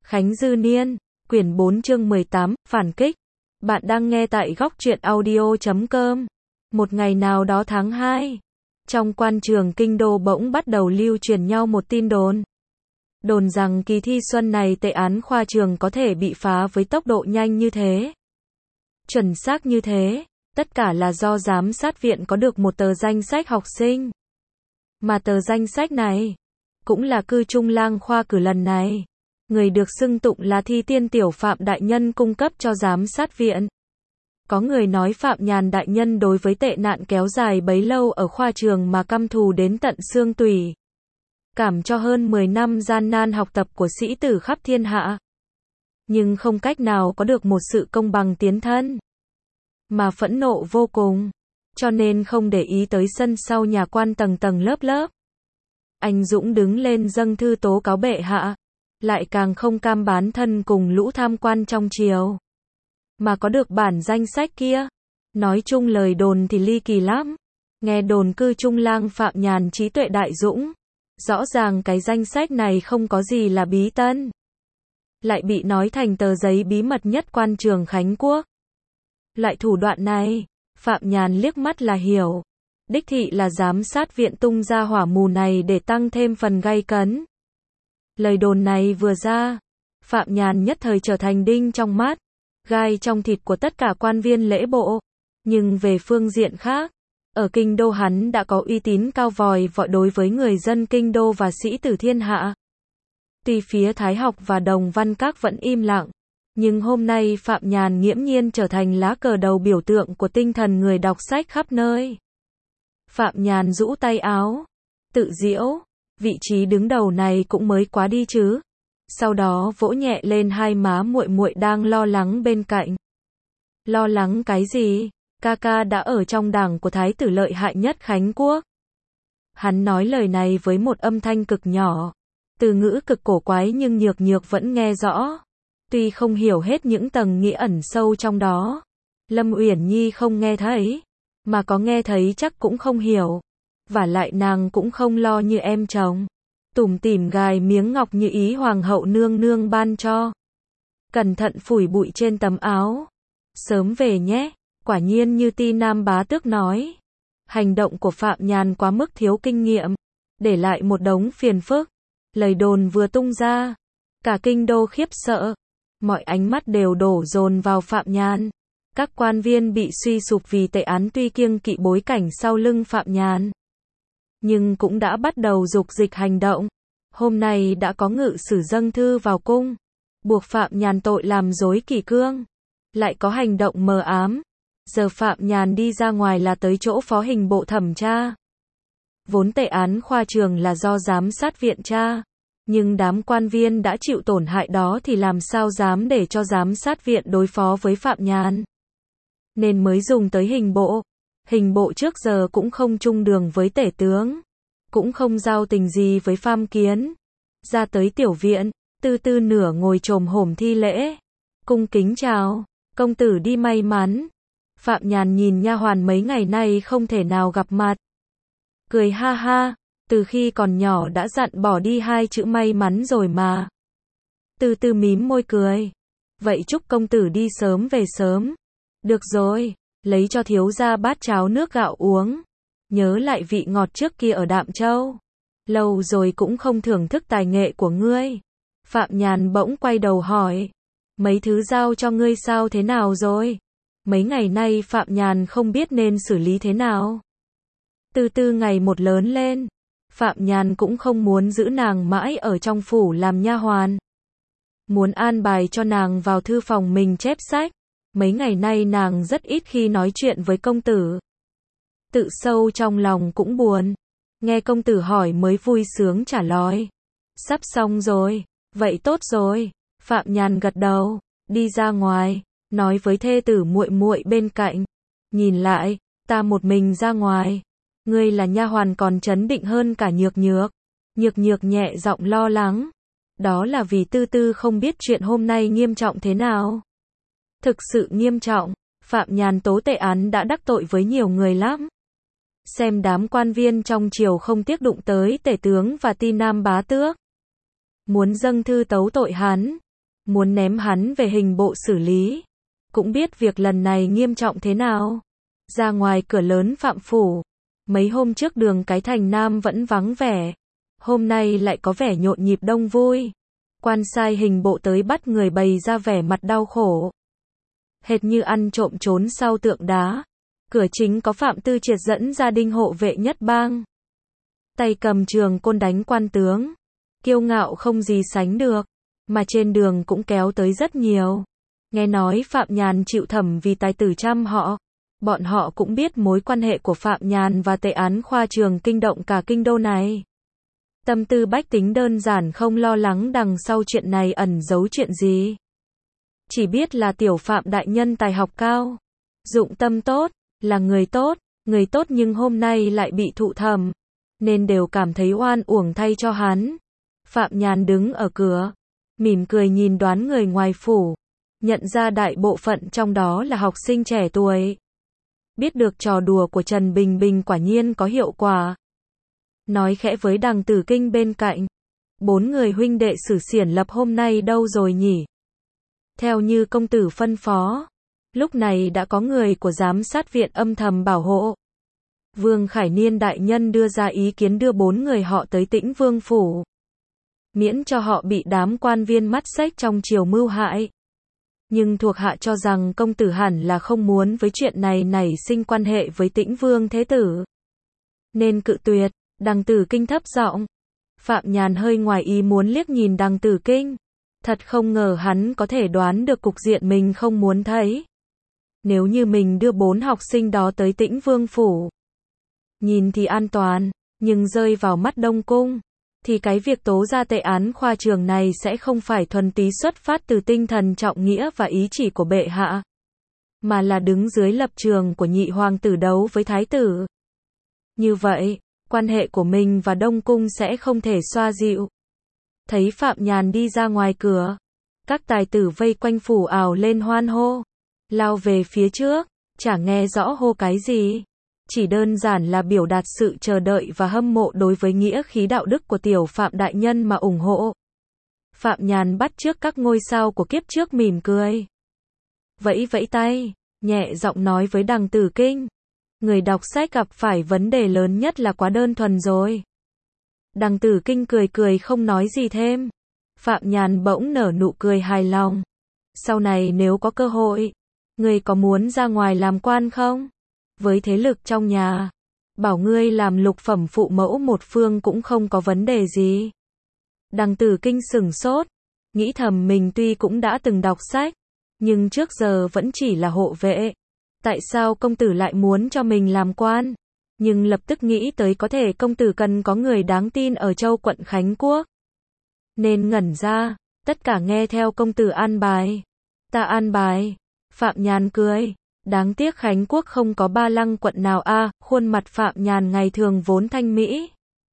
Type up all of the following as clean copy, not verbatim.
Khánh Dư Niên, quyển 4 chương 18, phản kích. Bạn đang nghe tại góc truyện audio.com. Một ngày nào đó tháng 2, trong quan trường kinh đô bỗng bắt đầu lưu truyền nhau một tin đồn. Đồn rằng kỳ thi xuân này tệ án khoa trường có thể bị phá với tốc độ nhanh như thế. Chuẩn xác như thế, tất cả là do giám sát viện có được một tờ danh sách học sinh. Mà tờ danh sách này, cũng là cư trung lang khoa cử lần này. Người được xưng tụng là thi tiên tiểu Phạm đại nhân cung cấp cho giám sát viện. Có người nói Phạm Nhàn đại nhân đối với tệ nạn kéo dài bấy lâu ở khoa trường mà căm thù đến tận xương tủy. Cảm cho hơn 10 năm gian nan học tập của sĩ tử khắp thiên hạ. Nhưng không cách nào có được một sự công bằng tiến thân. Mà phẫn nộ vô cùng. Cho nên không để ý tới sân sau nhà quan tầng tầng lớp lớp. Anh Dũng đứng lên dâng thư tố cáo bệ hạ. Lại càng không cam bán thân cùng lũ tham quan trong triều. Mà có được bản danh sách kia. Nói chung lời đồn thì ly kỳ lắm. Nghe đồn cư trung lang Phạm Nhàn trí tuệ đại dũng. Rõ ràng cái danh sách này không có gì là bí tân. Lại bị nói thành tờ giấy bí mật nhất quan trường Khánh Quốc. Loại thủ đoạn này, Phạm Nhàn liếc mắt là hiểu. Đích thị là giám sát viện tung ra hỏa mù này để tăng thêm phần gay cấn. Lời đồn này vừa ra, Phạm Nhàn nhất thời trở thành đinh trong mắt, gai trong thịt của tất cả quan viên lễ bộ. Nhưng về phương diện khác, ở kinh đô hắn đã có uy tín cao vòi vọi đối với người dân kinh đô và sĩ tử thiên hạ. Tuy phía Thái học và Đồng Văn Các vẫn im lặng, nhưng hôm nay Phạm Nhàn nghiễm nhiên trở thành lá cờ đầu biểu tượng của tinh thần người đọc sách khắp nơi. Phạm Nhàn rũ tay áo, tự giễu, vị trí đứng đầu này cũng mới quá đi chứ. Sau đó vỗ nhẹ lên hai má muội muội đang lo lắng bên cạnh. Lo lắng cái gì? Ca đã ở trong đảng của thái tử lợi hại nhất Khánh Quốc. Hắn nói lời này với một âm thanh cực nhỏ, từ ngữ cực cổ quái nhưng Nhược Nhược vẫn nghe rõ. Tuy không hiểu hết những tầng nghĩa ẩn sâu trong đó, Lâm Uyển Nhi không nghe thấy, mà có nghe thấy chắc cũng không hiểu. Vả lại nàng cũng không lo như em chồng, tủm tỉm gài miếng ngọc như ý hoàng hậu nương nương ban cho. Cẩn thận phủi bụi trên tấm áo. Sớm về nhé. Quả nhiên như Ti Nam bá tước nói, hành động của Phạm Nhàn quá mức thiếu kinh nghiệm, để lại một đống phiền phức. Lời đồn vừa tung ra, cả kinh đô khiếp sợ, mọi ánh mắt đều đổ dồn vào Phạm Nhàn. Các quan viên bị suy sụp vì tệ án tuy kiêng kỵ bối cảnh sau lưng Phạm Nhàn, nhưng cũng đã bắt đầu dục dịch hành động. Hôm nay đã có ngự sử dâng thư vào cung, buộc Phạm Nhàn tội làm rối kỷ cương. Lại có hành động mờ ám. Giờ Phạm Nhàn đi ra ngoài là tới chỗ phó hình bộ thẩm tra. Vốn tệ án khoa trường là do giám sát viện tra, nhưng đám quan viên đã chịu tổn hại đó thì làm sao dám để cho giám sát viện đối phó với Phạm Nhàn. Nên mới dùng tới hình bộ. Hình bộ trước giờ cũng không chung đường với tể tướng, cũng không giao tình gì với Pham Kiến. Ra tới tiểu viện, Tư Tư nửa ngồi chồm hổm thi lễ, cung kính chào, công tử đi may mắn. Phạm Nhàn nhìn nha hoàn mấy ngày nay không thể nào gặp mặt, cười ha ha, từ khi còn nhỏ đã dặn bỏ đi hai chữ may mắn rồi mà. Tư Tư mím môi cười, vậy chúc công tử đi sớm về sớm. Được rồi, lấy cho thiếu gia bát cháo nước gạo uống, nhớ lại vị ngọt trước kia ở Đạm Châu. Lâu rồi cũng không thưởng thức tài nghệ của ngươi. Phạm Nhàn bỗng quay đầu hỏi, mấy thứ giao cho ngươi sao thế nào rồi? Mấy ngày nay Phạm Nhàn không biết nên xử lý thế nào. Từ từ ngày một lớn lên, Phạm Nhàn cũng không muốn giữ nàng mãi ở trong phủ làm nha hoàn. Muốn an bài cho nàng vào thư phòng mình chép sách. Mấy ngày nay nàng rất ít khi nói chuyện với công tử. Tự sâu trong lòng cũng buồn. Nghe công tử hỏi mới vui sướng trả lời. Sắp xong rồi, vậy tốt rồi. Phạm Nhàn gật đầu, đi ra ngoài, nói với thê tử muội muội bên cạnh. Nhìn lại, ta một mình ra ngoài. Ngươi là nha hoàn còn trấn định hơn cả Nhược Nhược. Nhược Nhược nhẹ giọng lo lắng. Đó là vì Tư Tư không biết chuyện hôm nay nghiêm trọng thế nào. Thực sự nghiêm trọng, Phạm Nhàn tố tệ án đã đắc tội với nhiều người lắm. Xem đám quan viên trong triều không tiếc đụng tới tể tướng và Ti Nam bá tước. Muốn dâng thư tấu tội hắn, muốn ném hắn về hình bộ xử lý. Cũng biết việc lần này nghiêm trọng thế nào. Ra ngoài cửa lớn Phạm phủ, mấy hôm trước đường cái thành Nam vẫn vắng vẻ, hôm nay lại có vẻ nhộn nhịp đông vui. Quan sai hình bộ tới bắt người bày ra vẻ mặt đau khổ, hệt như ăn trộm trốn sau tượng đá. Cửa chính có Phạm Tư Triệt dẫn gia đình hộ vệ nhất bang, tay cầm trường côn đánh quan tướng, kiêu ngạo không gì sánh được, mà trên đường cũng kéo tới rất nhiều. Nghe nói Phạm Nhàn chịu thẩm vì tài tử trăm họ. Bọn họ cũng biết mối quan hệ của Phạm Nhàn và tệ án khoa trường kinh động cả kinh đô này. Tâm tư bách tính đơn giản không lo lắng đằng sau chuyện này ẩn giấu chuyện gì. Chỉ biết là tiểu Phạm đại nhân tài học cao, dụng tâm tốt, là người tốt nhưng hôm nay lại bị thụ thẩm, nên đều cảm thấy oan uổng thay cho hắn. Phạm Nhàn đứng ở cửa, mỉm cười nhìn đoán người ngoài phủ, nhận ra đại bộ phận trong đó là học sinh trẻ tuổi. Biết được trò đùa của Trần Bình Bình quả nhiên có hiệu quả. Nói khẽ với Đằng Tử Kinh bên cạnh, 4 người huynh đệ Sử Xiển Lập hôm nay đâu rồi nhỉ? Theo như công tử phân phó, lúc này đã có người của giám sát viện âm thầm bảo hộ. Vương Khải Niên đại nhân đưa ra ý kiến đưa 4 người họ tới Tĩnh Vương phủ, miễn cho họ bị đám quan viên mắt xếch trong triều mưu hại. Nhưng thuộc hạ cho rằng công tử hẳn là không muốn với chuyện này nảy sinh quan hệ với Tĩnh Vương thế tử, nên cự tuyệt. Đằng Tử Kinh thấp giọng. Phạm Nhàn hơi ngoài ý muốn liếc nhìn Đằng Tử Kinh. Thật không ngờ hắn có thể đoán được cục diện mình không muốn thấy. Nếu như mình đưa 4 học sinh đó tới Tĩnh Vương phủ, nhìn thì an toàn, nhưng rơi vào mắt Đông Cung, thì cái việc tố ra tệ án khoa trường này sẽ không phải thuần túy xuất phát từ tinh thần trọng nghĩa và ý chỉ của bệ hạ, mà là đứng dưới lập trường của nhị hoàng tử đấu với thái tử. Như vậy, quan hệ của mình và Đông Cung sẽ không thể xoa dịu. Thấy Phạm Nhàn đi ra ngoài cửa, các tài tử vây quanh phủ ào lên hoan hô, lao về phía trước, chả nghe rõ hô cái gì. Chỉ đơn giản là biểu đạt sự chờ đợi và hâm mộ đối với nghĩa khí đạo đức của tiểu Phạm đại nhân mà ủng hộ. Phạm Nhàn bắt chước các ngôi sao của kiếp trước mỉm cười, vẫy vẫy tay, nhẹ giọng nói với Đằng Tử Kinh. Người đọc sách gặp phải vấn đề lớn nhất là quá đơn thuần rồi. Đằng Tử Kinh cười cười không nói gì thêm. Phạm Nhàn bỗng nở nụ cười hài lòng. Sau này nếu có cơ hội, ngươi có muốn ra ngoài làm quan không? Với thế lực trong nhà, bảo ngươi làm lục phẩm phụ mẫu một phương cũng không có vấn đề gì. Đằng Tử Kinh sửng sốt, nghĩ thầm mình tuy cũng đã từng đọc sách, nhưng trước giờ vẫn chỉ là hộ vệ. Tại sao công tử lại muốn cho mình làm quan? Nhưng lập tức nghĩ tới có thể công tử cần có người đáng tin ở châu quận Khánh Quốc, nên ngẩn ra. Tất cả nghe theo công tử an bài. Ta an bài. Phạm Nhàn cười. Đáng tiếc Khánh Quốc không có Ba Lăng quận nào a. Khuôn mặt Phạm Nhàn ngày thường vốn thanh mỹ,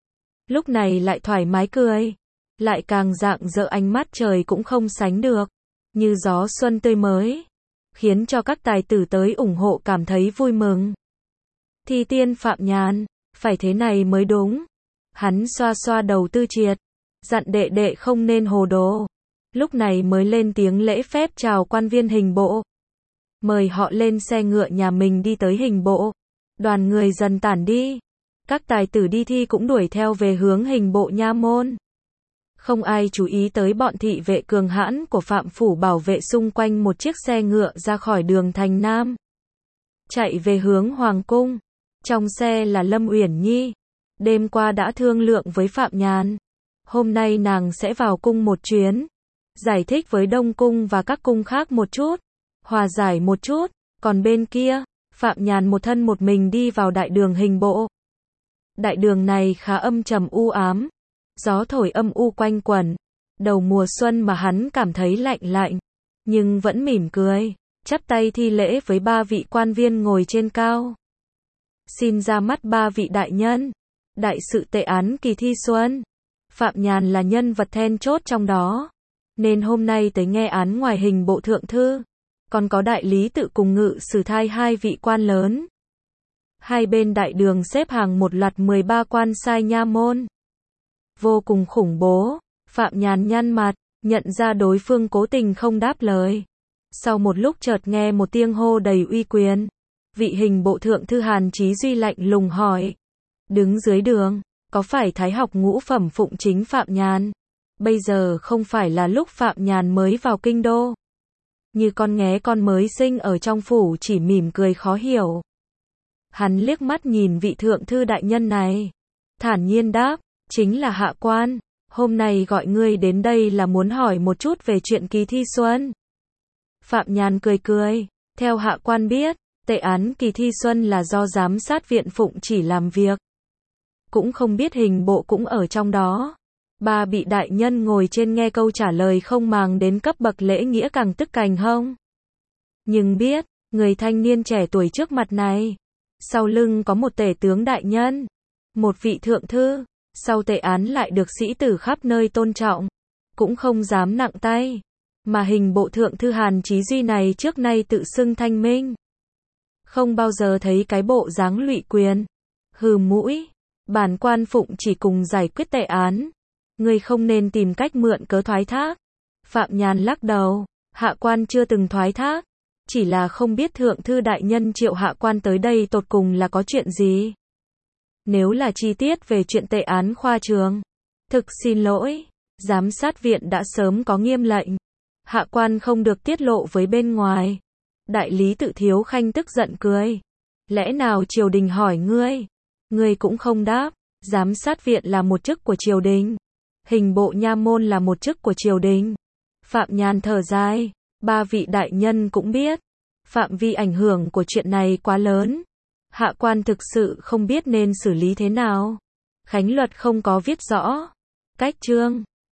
lúc này lại thoải mái cười, lại càng rạng rỡ, ánh mắt trời cũng không sánh được, như gió xuân tươi mới, khiến cho các tài tử tới ủng hộ cảm thấy vui mừng. Thi tiên Phạm Nhàn, phải thế này mới đúng. Hắn xoa xoa đầu Tư Triệt, dặn đệ đệ không nên hồ đồ. Lúc này mới lên tiếng lễ phép chào quan viên hình bộ, mời họ lên xe ngựa nhà mình đi tới hình bộ. Đoàn người dần tản đi, các tài tử đi thi cũng đuổi theo về hướng hình bộ nha môn. Không ai chú ý tới bọn thị vệ cường hãn của Phạm phủ bảo vệ xung quanh một chiếc xe ngựa ra khỏi đường thành Nam, chạy về hướng Hoàng cung. Trong xe là Lâm Uyển Nhi. Đêm qua đã thương lượng với Phạm Nhàn, hôm nay nàng sẽ vào cung một chuyến, giải thích với Đông cung và các cung khác một chút, hòa giải một chút. Còn bên kia, Phạm Nhàn một thân một mình đi vào đại đường hình bộ. Đại đường này khá âm trầm u ám, gió thổi âm u quanh quẩn. Đầu mùa xuân mà hắn cảm thấy lạnh lạnh, nhưng vẫn mỉm cười, chắp tay thi lễ với 3 vị quan viên ngồi trên cao. Xin ra mắt 3 vị đại nhân. Đại sự tệ án kỳ thi xuân, Phạm Nhàn là nhân vật then chốt trong đó, nên hôm nay tới nghe án ngoài hình bộ thượng thư, còn có đại lý tự cùng ngự sử thai 2 vị quan lớn. Hai bên đại đường xếp hàng một loạt 13 quan sai nha môn. Vô cùng khủng bố. Phạm Nhàn nhăn mặt, Nhận ra đối phương cố tình không đáp lời. Sau một lúc chợt nghe một tiếng hô đầy uy quyền. Vị hình bộ thượng thư Hàn Chí Duy lạnh lùng hỏi. Đứng dưới đường, có phải Thái học ngũ phẩm phụng chính Phạm Nhàn? Bây giờ không phải là lúc Phạm Nhàn mới vào kinh đô. Như con nghé con mới sinh ở trong phủ chỉ mỉm cười khó hiểu. Hắn liếc mắt nhìn vị thượng thư đại nhân này. Thản nhiên đáp, chính là hạ quan. Hôm nay gọi ngươi đến đây là muốn hỏi một chút về chuyện kỳ thi xuân. Phạm Nhàn cười cười, theo hạ quan biết, tệ án kỳ thi xuân là do giám sát viện phụng chỉ làm việc. Cũng không biết hình bộ cũng ở trong đó. Ba vị đại nhân ngồi trên nghe câu trả lời không màng đến cấp bậc lễ nghĩa càng tức cành hông. Nhưng biết, người thanh niên trẻ tuổi trước mặt này, sau lưng có một tể tướng đại nhân, một vị thượng thư, sau tệ án lại được sĩ tử khắp nơi tôn trọng, cũng không dám nặng tay. Mà hình bộ thượng thư Hàn Chí Duy này trước nay tự xưng thanh minh, không bao giờ thấy cái bộ dáng lụy quyền. Hừ mũi, bản quan phụng chỉ cùng giải quyết tệ án, ngươi không nên tìm cách mượn cớ thoái thác. Phạm Nhàn lắc đầu, hạ quan chưa từng thoái thác, chỉ là không biết thượng thư đại nhân triệu hạ quan tới đây tột cùng là có chuyện gì. Nếu là chi tiết về chuyện tệ án khoa trường, thực xin lỗi, giám sát viện đã sớm có nghiêm lệnh, hạ quan không được tiết lộ với bên ngoài. Đại lý Tự Thiếu Khanh tức giận cười, lẽ nào triều đình hỏi ngươi cũng không đáp. Giám sát viện là một chức của triều đình, hình bộ nha môn là một chức của triều đình. Phạm Nhàn thở dài, ba vị đại nhân cũng biết, phạm vi ảnh hưởng của chuyện này quá lớn. Hạ quan thực sự không biết nên xử lý thế nào. Khánh luật không có viết rõ cách chương,